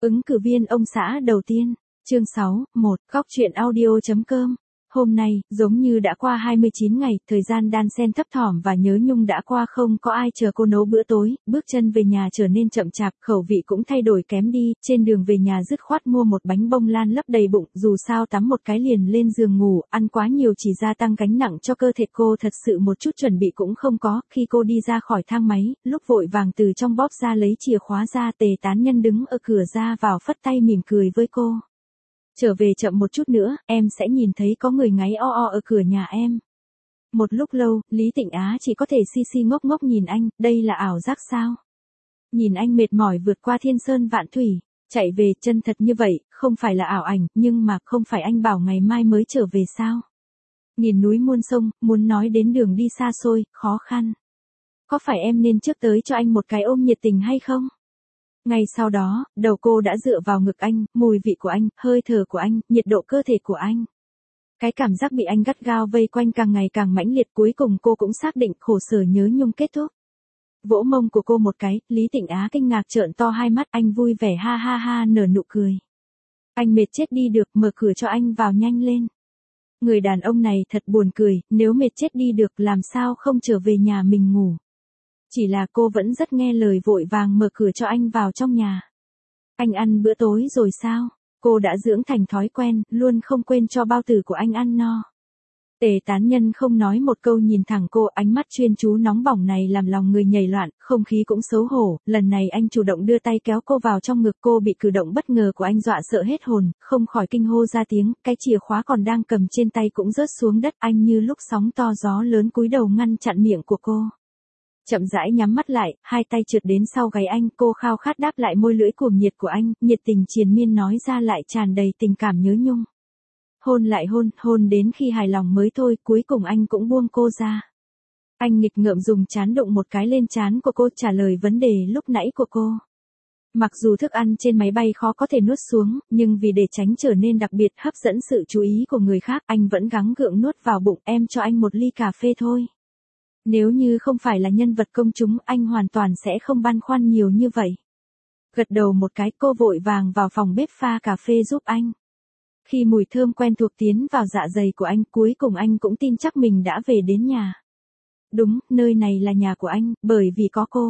Ứng cử viên ông xã đầu tiên. Chương 6, 1, Góc truyện audio.com. Hôm nay, giống như đã qua 29 ngày, thời gian đan xen thấp thỏm và nhớ nhung đã qua, không có ai chờ cô nấu bữa tối, bước chân về nhà trở nên chậm chạp, khẩu vị cũng thay đổi kém đi, trên đường về nhà dứt khoát mua một bánh bông lan lấp đầy bụng, dù sao tắm một cái liền lên giường ngủ, ăn quá nhiều chỉ gia tăng gánh nặng cho cơ thể cô, thật sự một chút chuẩn bị cũng không có. Khi cô đi ra khỏi thang máy, lúc vội vàng từ trong bóp ra lấy chìa khóa ra, Tề Tán Nhân đứng ở cửa ra vào phất tay mỉm cười với cô. Trở về chậm một chút nữa, em sẽ nhìn thấy có người ngáy o o ở cửa nhà em. Một lúc lâu, Lý Tịnh Á chỉ có thể si si ngốc ngốc nhìn anh, đây là ảo giác sao? Nhìn anh mệt mỏi vượt qua thiên sơn vạn thủy, chạy về chân thật như vậy, không phải là ảo ảnh, nhưng mà không phải anh bảo ngày mai mới trở về sao? Nghìn núi muôn sông, muốn nói đến đường đi xa xôi, khó khăn. Có phải em nên trước tới cho anh một cái ôm nhiệt tình hay không? Ngay sau đó, đầu cô đã dựa vào ngực anh, mùi vị của anh, hơi thở của anh, nhiệt độ cơ thể của anh. Cái cảm giác bị anh gắt gao vây quanh càng ngày càng mãnh liệt, cuối cùng cô cũng xác định khổ sở nhớ nhung kết thúc. Vỗ mông của cô một cái, Lý Tịnh Á kinh ngạc trợn to hai mắt, anh vui vẻ ha ha ha nở nụ cười. Anh mệt chết đi được, mở cửa cho anh vào nhanh lên. Người đàn ông này thật buồn cười, nếu mệt chết đi được làm sao không trở về nhà mình ngủ. Chỉ là cô vẫn rất nghe lời vội vàng mở cửa cho anh vào trong nhà. Anh ăn bữa tối rồi sao? Cô đã dưỡng thành thói quen, luôn không quên cho bao tử của anh ăn no. Tề Tán Nhân không nói một câu nhìn thẳng cô, ánh mắt chuyên chú nóng bỏng này làm lòng người nhảy loạn, không khí cũng xấu hổ, lần này anh chủ động đưa tay kéo cô vào trong ngực, cô bị cử động bất ngờ của anh dọa sợ hết hồn, không khỏi kinh hô ra tiếng, cái chìa khóa còn đang cầm trên tay cũng rớt xuống đất, anh như lúc sóng to gió lớn cúi đầu ngăn chặn miệng của cô. Chậm rãi nhắm mắt lại, hai tay trượt đến sau gáy anh, cô khao khát đáp lại môi lưỡi cuồng nhiệt của anh, nhiệt tình triền miên nói ra lại tràn đầy tình cảm nhớ nhung. Hôn lại hôn, hôn đến khi hài lòng mới thôi, cuối cùng anh cũng buông cô ra. Anh nghịch ngợm dùng trán đụng một cái lên trán của cô, trả lời vấn đề lúc nãy của cô. Mặc dù thức ăn trên máy bay khó có thể nuốt xuống, nhưng vì để tránh trở nên đặc biệt hấp dẫn sự chú ý của người khác, anh vẫn gắng gượng nuốt vào bụng. Em cho anh một ly cà phê thôi. Nếu như không phải là nhân vật công chúng, anh hoàn toàn sẽ không băn khoăn nhiều như vậy. Gật đầu một cái, cô vội vàng vào phòng bếp pha cà phê giúp anh. Khi mùi thơm quen thuộc tiến vào dạ dày của anh, cuối cùng anh cũng tin chắc mình đã về đến nhà. Đúng, nơi này là nhà của anh, bởi vì có cô.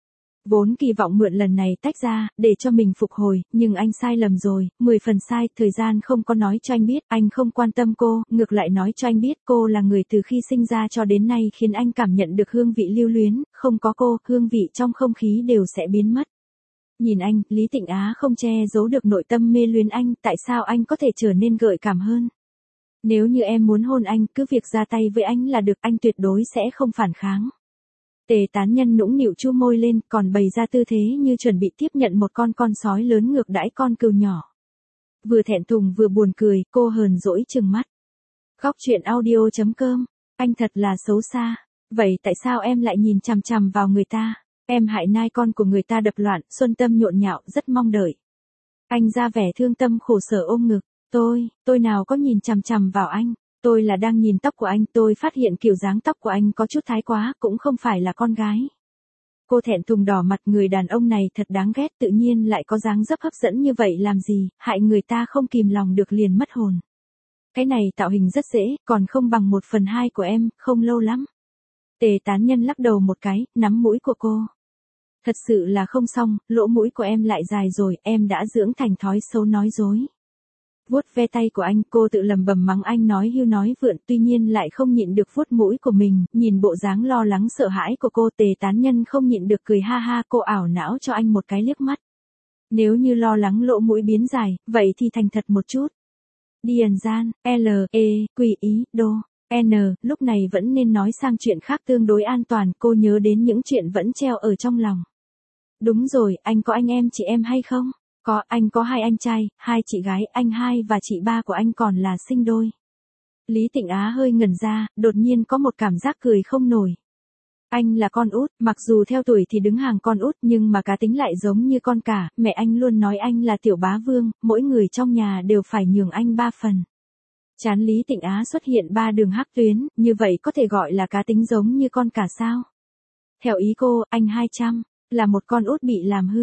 Vốn kỳ vọng mượn lần này tách ra, để cho mình phục hồi, nhưng anh sai lầm rồi, 10 phần sai, thời gian không có nói cho anh biết, anh không quan tâm cô, ngược lại nói cho anh biết cô là người từ khi sinh ra cho đến nay khiến anh cảm nhận được hương vị lưu luyến, không có cô, hương vị trong không khí đều sẽ biến mất. Nhìn anh, Lý Tịnh Á không che giấu được nội tâm mê luyến anh, tại sao anh có thể trở nên gợi cảm hơn? Nếu như em muốn hôn anh, cứ việc ra tay với anh là được, anh tuyệt đối sẽ không phản kháng. Tề Tán Nhân nũng nịu chu môi lên, còn bày ra tư thế như chuẩn bị tiếp nhận một con sói lớn ngược đãi con cừu nhỏ. Vừa thẹn thùng vừa buồn cười, cô hờn dỗi trừng mắt. Góc truyện audio.com, anh thật là xấu xa. Vậy tại sao em lại nhìn chằm chằm vào người ta? Em hại nai con của người ta đập loạn, xuân tâm nhộn nhạo, rất mong đợi. Anh ra vẻ thương tâm khổ sở ôm ngực. Tôi nào có nhìn chằm chằm vào anh. Tôi là đang nhìn tóc của anh, tôi phát hiện kiểu dáng tóc của anh có chút thái quá, cũng không phải là con gái. Cô thẹn thùng đỏ mặt, người đàn ông này thật đáng ghét, tự nhiên lại có dáng dấp hấp dẫn như vậy làm gì, hại người ta không kìm lòng được liền mất hồn. Cái này tạo hình rất dễ, còn không bằng 1/2 của em, không lâu lắm. Tề Tán Nhân lắc đầu một cái, nắm mũi của cô. Thật sự là không xong, lỗ mũi của em lại dài rồi, em đã dưỡng thành thói xấu nói dối. Vuốt ve tay của anh, cô tự lầm bầm mắng anh nói hưu nói vượn, tuy nhiên lại không nhịn được vuốt mũi của mình, nhìn bộ dáng lo lắng sợ hãi của cô, Tề Tán Nhân không nhịn được cười ha ha, cô ảo não cho anh một cái liếc mắt. Nếu như lo lắng lỗ mũi biến dài, vậy thì thành thật một chút. Điền gian, quỷ ý, đô, lúc này vẫn nên nói sang chuyện khác tương đối an toàn, cô nhớ đến những chuyện vẫn treo ở trong lòng. Đúng rồi, anh có anh em chị em hay không? Có, anh có 2 anh trai, 2 chị gái, anh 2 và chị 3 của anh còn là sinh đôi. Lý Tịnh Á hơi ngẩn ra, đột nhiên có một cảm giác cười không nổi. Anh là con út, mặc dù theo tuổi thì đứng hàng con út nhưng mà cá tính lại giống như con cả, mẹ anh luôn nói anh là tiểu bá vương, mỗi người trong nhà đều phải nhường anh 3 phần. Trán Lý Tịnh Á xuất hiện 3 đường hắc tuyến, như vậy có thể gọi là cá tính giống như con cả sao? Theo ý cô, anh 200, là một con út bị làm hư.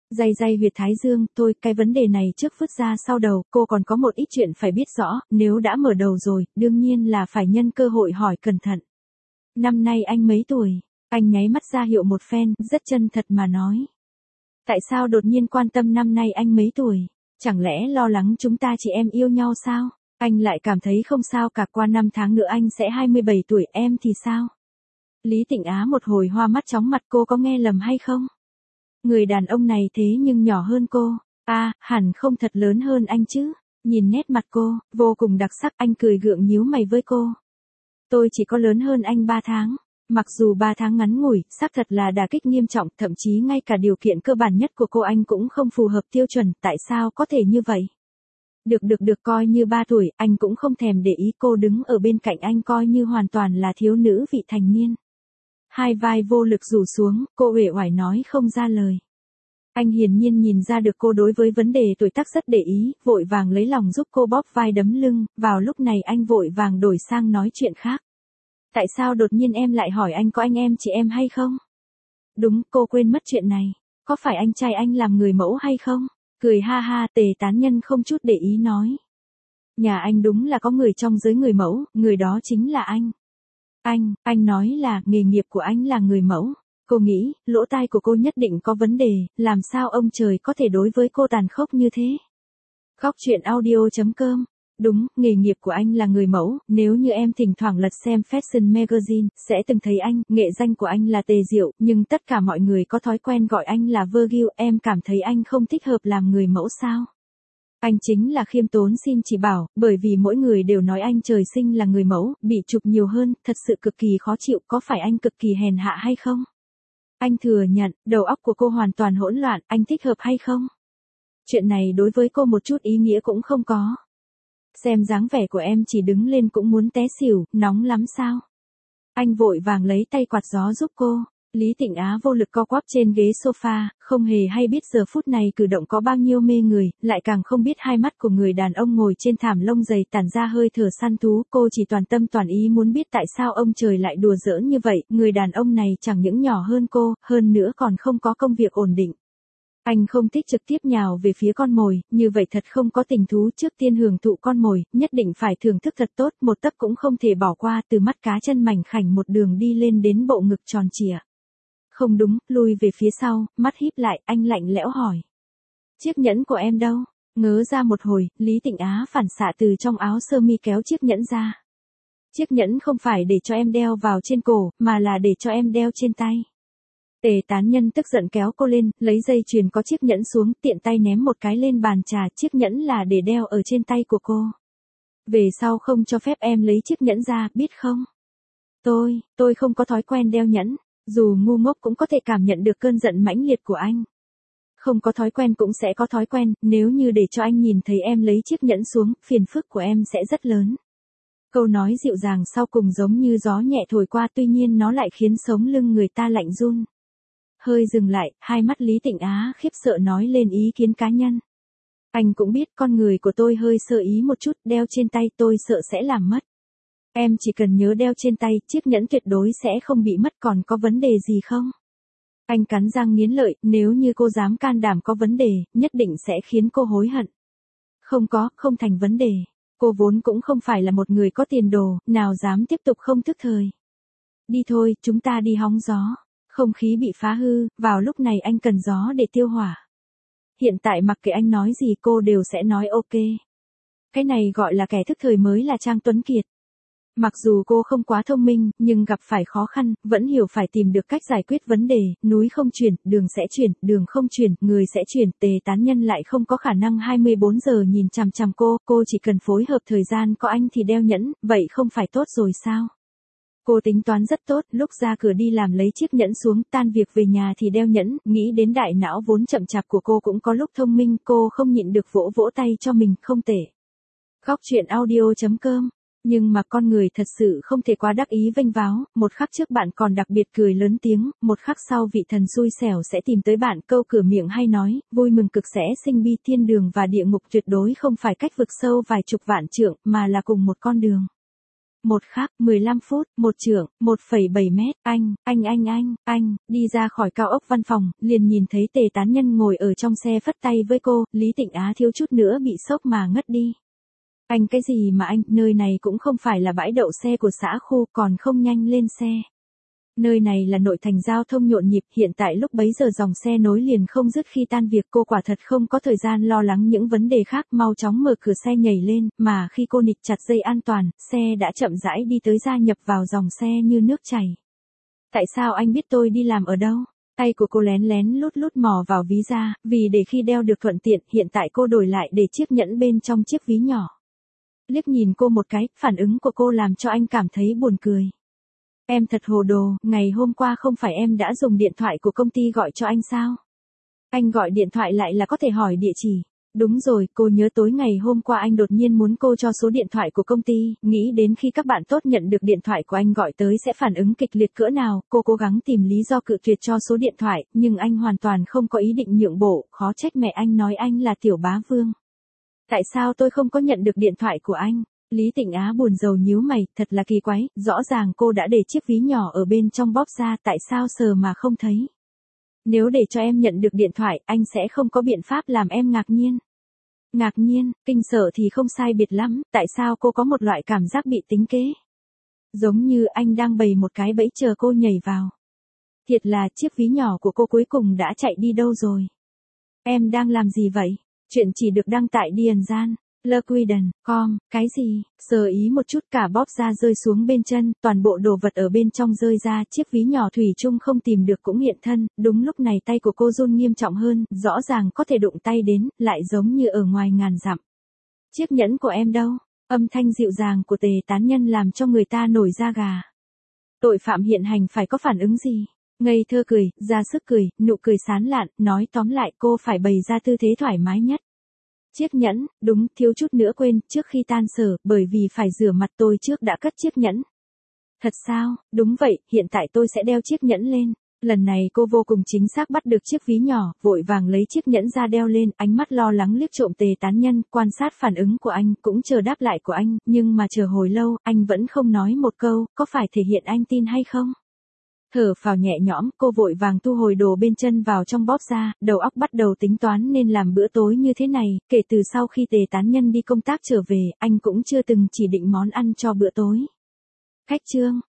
Day huyệt thái dương, thôi cái vấn đề này trước vứt ra sau đầu, cô còn có một ít chuyện phải biết rõ, nếu đã mở đầu rồi, đương nhiên là phải nhân cơ hội hỏi cẩn thận. Năm nay anh mấy tuổi? Anh nháy mắt ra hiệu một phen, rất chân thật mà nói. Tại sao đột nhiên quan tâm năm nay anh mấy tuổi? Chẳng lẽ lo lắng chúng ta chị em yêu nhau sao? Anh lại cảm thấy không sao cả, qua 5 tháng nữa anh sẽ 27 tuổi, em thì sao? Lý Tịnh Á một hồi hoa mắt chóng mặt, cô có nghe lầm hay không? Người đàn ông này thế nhưng nhỏ hơn cô. Hẳn không thật lớn hơn anh chứ. Nhìn nét mặt cô, vô cùng đặc sắc, anh cười gượng nhíu mày với cô. Tôi chỉ có lớn hơn anh 3 tháng. Mặc dù 3 tháng ngắn ngủi, xác thật là đả kích nghiêm trọng, thậm chí ngay cả điều kiện cơ bản nhất của cô anh cũng không phù hợp tiêu chuẩn, tại sao có thể như vậy? Được coi như 3 tuổi, anh cũng không thèm để ý, cô đứng ở bên cạnh anh coi như hoàn toàn là thiếu nữ vị thành niên. Hai vai vô lực rủ xuống, cô uể oải nói không ra lời. Anh hiển nhiên nhìn ra được cô đối với vấn đề tuổi tác rất để ý, vội vàng lấy lòng giúp cô bóp vai đấm lưng, vào lúc này anh vội vàng đổi sang nói chuyện khác. Tại sao đột nhiên em lại hỏi anh có anh em chị em hay không? Đúng, cô quên mất chuyện này. Có phải anh trai anh làm người mẫu hay không? Cười ha ha, Tề Tán Nhân không chút để ý nói. Nhà anh đúng là có người trong giới người mẫu, người đó chính là anh. Anh nói là nghề nghiệp của anh là người mẫu. Cô nghĩ, lỗ tai của cô nhất định có vấn đề, làm sao ông trời có thể đối với cô tàn khốc như thế? Khóc chuyện audio.com. Đúng, nghề nghiệp của anh là người mẫu, nếu như em thỉnh thoảng lật xem Fashion Magazine, sẽ từng thấy anh, nghệ danh của anh là Tề Diệu, nhưng tất cả mọi người có thói quen gọi anh là Virgil, em cảm thấy anh không thích hợp làm người mẫu sao? Anh chính là khiêm tốn xin chỉ bảo, bởi vì mỗi người đều nói anh trời sinh là người mẫu, bị chụp nhiều hơn, thật sự cực kỳ khó chịu, có phải anh cực kỳ hèn hạ hay không? Anh thừa nhận, đầu óc của cô hoàn toàn hỗn loạn, anh thích hợp hay không? Chuyện này đối với cô một chút ý nghĩa cũng không có. Xem dáng vẻ của em chỉ đứng lên cũng muốn té xỉu, nóng lắm sao? Anh vội vàng lấy tay quạt gió giúp cô. Lý Tịnh Á vô lực co quắp trên ghế sofa, không hề hay biết giờ phút này cử động có bao nhiêu mê người, lại càng không biết hai mắt của người đàn ông ngồi trên thảm lông dày tản ra hơi thở săn thú. Cô chỉ toàn tâm toàn ý muốn biết tại sao ông trời lại đùa giỡn như vậy, người đàn ông này chẳng những nhỏ hơn cô, hơn nữa còn không có công việc ổn định. Anh không thích trực tiếp nhào về phía con mồi, như vậy thật không có tình thú, trước tiên hưởng thụ con mồi, nhất định phải thưởng thức thật tốt, một tấc cũng không thể bỏ qua, từ mắt cá chân mảnh khảnh một đường đi lên đến bộ ngực tròn trịa. Không đúng, lùi về phía sau, mắt híp lại, anh lạnh lẽo hỏi. Chiếc nhẫn của em đâu? Ngớ ra một hồi, Lý Tịnh Á phản xạ từ trong áo sơ mi kéo chiếc nhẫn ra. Chiếc nhẫn không phải để cho em đeo vào trên cổ, mà là để cho em đeo trên tay. Tề Tán Nhân tức giận kéo cô lên, lấy dây chuyền có chiếc nhẫn xuống, tiện tay ném một cái lên bàn trà, chiếc nhẫn là để đeo ở trên tay của cô. Về sau không cho phép em lấy chiếc nhẫn ra, biết không? Tôi không có thói quen đeo nhẫn, dù ngu ngốc cũng có thể cảm nhận được cơn giận mãnh liệt của anh. Không có thói quen cũng sẽ có thói quen, nếu như để cho anh nhìn thấy em lấy chiếc nhẫn xuống, phiền phức của em sẽ rất lớn. Câu nói dịu dàng sau cùng giống như gió nhẹ thổi qua, tuy nhiên nó lại khiến sống lưng người ta lạnh run. Hơi dừng lại, hai mắt Lý Tịnh Á khiếp sợ nói lên ý kiến cá nhân. Anh cũng biết con người của tôi hơi sơ ý một chút, đeo trên tay tôi sợ sẽ làm mất. Em chỉ cần nhớ đeo trên tay, chiếc nhẫn tuyệt đối sẽ không bị mất, còn có vấn đề gì không? Anh cắn răng nghiến lợi, nếu như cô dám can đảm có vấn đề, nhất định sẽ khiến cô hối hận. Không thành vấn đề. Cô vốn cũng không phải là một người có tiền đồ, nào dám tiếp tục không thức thời. Đi thôi, chúng ta đi hóng gió. Không khí bị phá hư, vào lúc này anh cần gió để tiêu hỏa. Hiện tại mặc kệ anh nói gì cô đều sẽ nói ok. Cái này gọi là kẻ thức thời mới là Trang Tuấn Kiệt. Mặc dù cô không quá thông minh, nhưng gặp phải khó khăn, vẫn hiểu phải tìm được cách giải quyết vấn đề, núi không chuyển, đường sẽ chuyển, đường không chuyển, người sẽ chuyển, Tề Tán Nhân lại không có khả năng 24 giờ nhìn chằm chằm cô chỉ cần phối hợp thời gian có anh thì đeo nhẫn, vậy không phải tốt rồi sao? Cô tính toán rất tốt, lúc ra cửa đi làm lấy chiếc nhẫn xuống, tan việc về nhà thì đeo nhẫn, nghĩ đến đại não vốn chậm chạp của cô cũng có lúc thông minh, cô không nhịn được vỗ vỗ tay cho mình, không tệ. Khóc chuyện audio.com. Nhưng mà con người thật sự không thể quá đắc ý vênh váo, một khắc trước bạn còn đặc biệt cười lớn tiếng, một khắc sau vị thần xui xẻo sẽ tìm tới bạn, câu cửa miệng hay nói, vui mừng cực sẽ sinh bi, thiên đường và địa ngục tuyệt đối không phải cách vực sâu vài chục vạn trượng, mà là cùng một con đường. một khắc, 15 phút, một trượng, 1,7 mét, anh, đi ra khỏi cao ốc văn phòng, liền nhìn thấy Tề Tán Nhân ngồi ở trong xe phất tay với cô, Lý Tịnh Á thiếu chút nữa bị sốc mà ngất đi. Anh cái gì mà anh, nơi này cũng không phải là bãi đậu xe của xã khu, còn không nhanh lên xe. Nơi này là nội thành giao thông nhộn nhịp, hiện tại lúc bấy giờ dòng xe nối liền không dứt khi tan việc, cô quả thật không có thời gian lo lắng những vấn đề khác, mau chóng mở cửa xe nhảy lên, mà khi cô nịt chặt dây an toàn, xe đã chậm rãi đi tới gia nhập vào dòng xe như nước chảy. Tại sao anh biết tôi đi làm ở đâu? Tay của cô lén lén lút mò vào ví ra, vì để khi đeo được thuận tiện, hiện tại cô đổi lại để chiếc nhẫn bên trong chiếc ví nhỏ. Liếc nhìn cô một cái, phản ứng của cô làm cho anh cảm thấy buồn cười. Em thật hồ đồ, ngày hôm qua không phải em đã dùng điện thoại của công ty gọi cho anh sao? Anh gọi điện thoại lại là có thể hỏi địa chỉ. Đúng rồi, cô nhớ tối ngày hôm qua anh đột nhiên muốn cô cho số điện thoại của công ty, nghĩ đến khi các bạn tốt nhận được điện thoại của anh gọi tới sẽ phản ứng kịch liệt cỡ nào, cô cố gắng tìm lý do cự tuyệt cho số điện thoại, nhưng anh hoàn toàn không có ý định nhượng bộ, khó trách mẹ anh nói anh là tiểu bá vương. Tại sao tôi không có nhận được điện thoại của anh? Lý Tịnh Á buồn rầu nhíu mày, thật là kỳ quái, rõ ràng cô đã để chiếc ví nhỏ ở bên trong bóp ra, tại sao sờ mà không thấy? Nếu để cho em nhận được điện thoại, anh sẽ không có biện pháp làm em ngạc nhiên. Ngạc nhiên, kinh sợ thì không sai biệt lắm, tại sao cô có một loại cảm giác bị tính kế? Giống như anh đang bày một cái bẫy chờ cô nhảy vào. Thiệt là chiếc ví nhỏ của cô cuối cùng đã chạy đi đâu rồi? Em đang làm gì vậy? Chuyện chỉ được đăng tại Điền Gian. Lequiden.com, cái gì? Sờ ý một chút cả bóp ra rơi xuống bên chân, toàn bộ đồ vật ở bên trong rơi ra, chiếc ví nhỏ thủy chung không tìm được cũng hiện thân, đúng lúc này tay của cô run nghiêm trọng hơn, rõ ràng có thể đụng tay đến, lại giống như ở ngoài ngàn dặm. Chiếc nhẫn của em đâu? Âm thanh dịu dàng của Tề Tán Nhân làm cho người ta nổi da gà. Tội phạm hiện hành phải có phản ứng gì? Ngây thơ cười, ra sức cười, nụ cười sán lạn, nói tóm lại cô phải bày ra tư thế thoải mái nhất. Chiếc nhẫn, đúng, thiếu chút nữa quên, trước khi tan sở, bởi vì phải rửa mặt tôi trước đã cất chiếc nhẫn. Thật sao? Đúng vậy, hiện tại tôi sẽ đeo chiếc nhẫn lên. Lần này cô vô cùng chính xác bắt được chiếc ví nhỏ, vội vàng lấy chiếc nhẫn ra đeo lên, ánh mắt lo lắng liếc trộm Tề Tán Nhân, quan sát phản ứng của anh, cũng chờ đáp lại của anh, nhưng mà chờ hồi lâu, anh vẫn không nói một câu, có phải thể hiện anh tin hay không? Thở phào nhẹ nhõm, cô vội vàng thu hồi đồ bên chân vào trong bóp ra, đầu óc bắt đầu tính toán nên làm bữa tối như thế này, kể từ sau khi Tề Tán Nhân đi công tác trở về, anh cũng chưa từng chỉ định món ăn cho bữa tối. Khách chương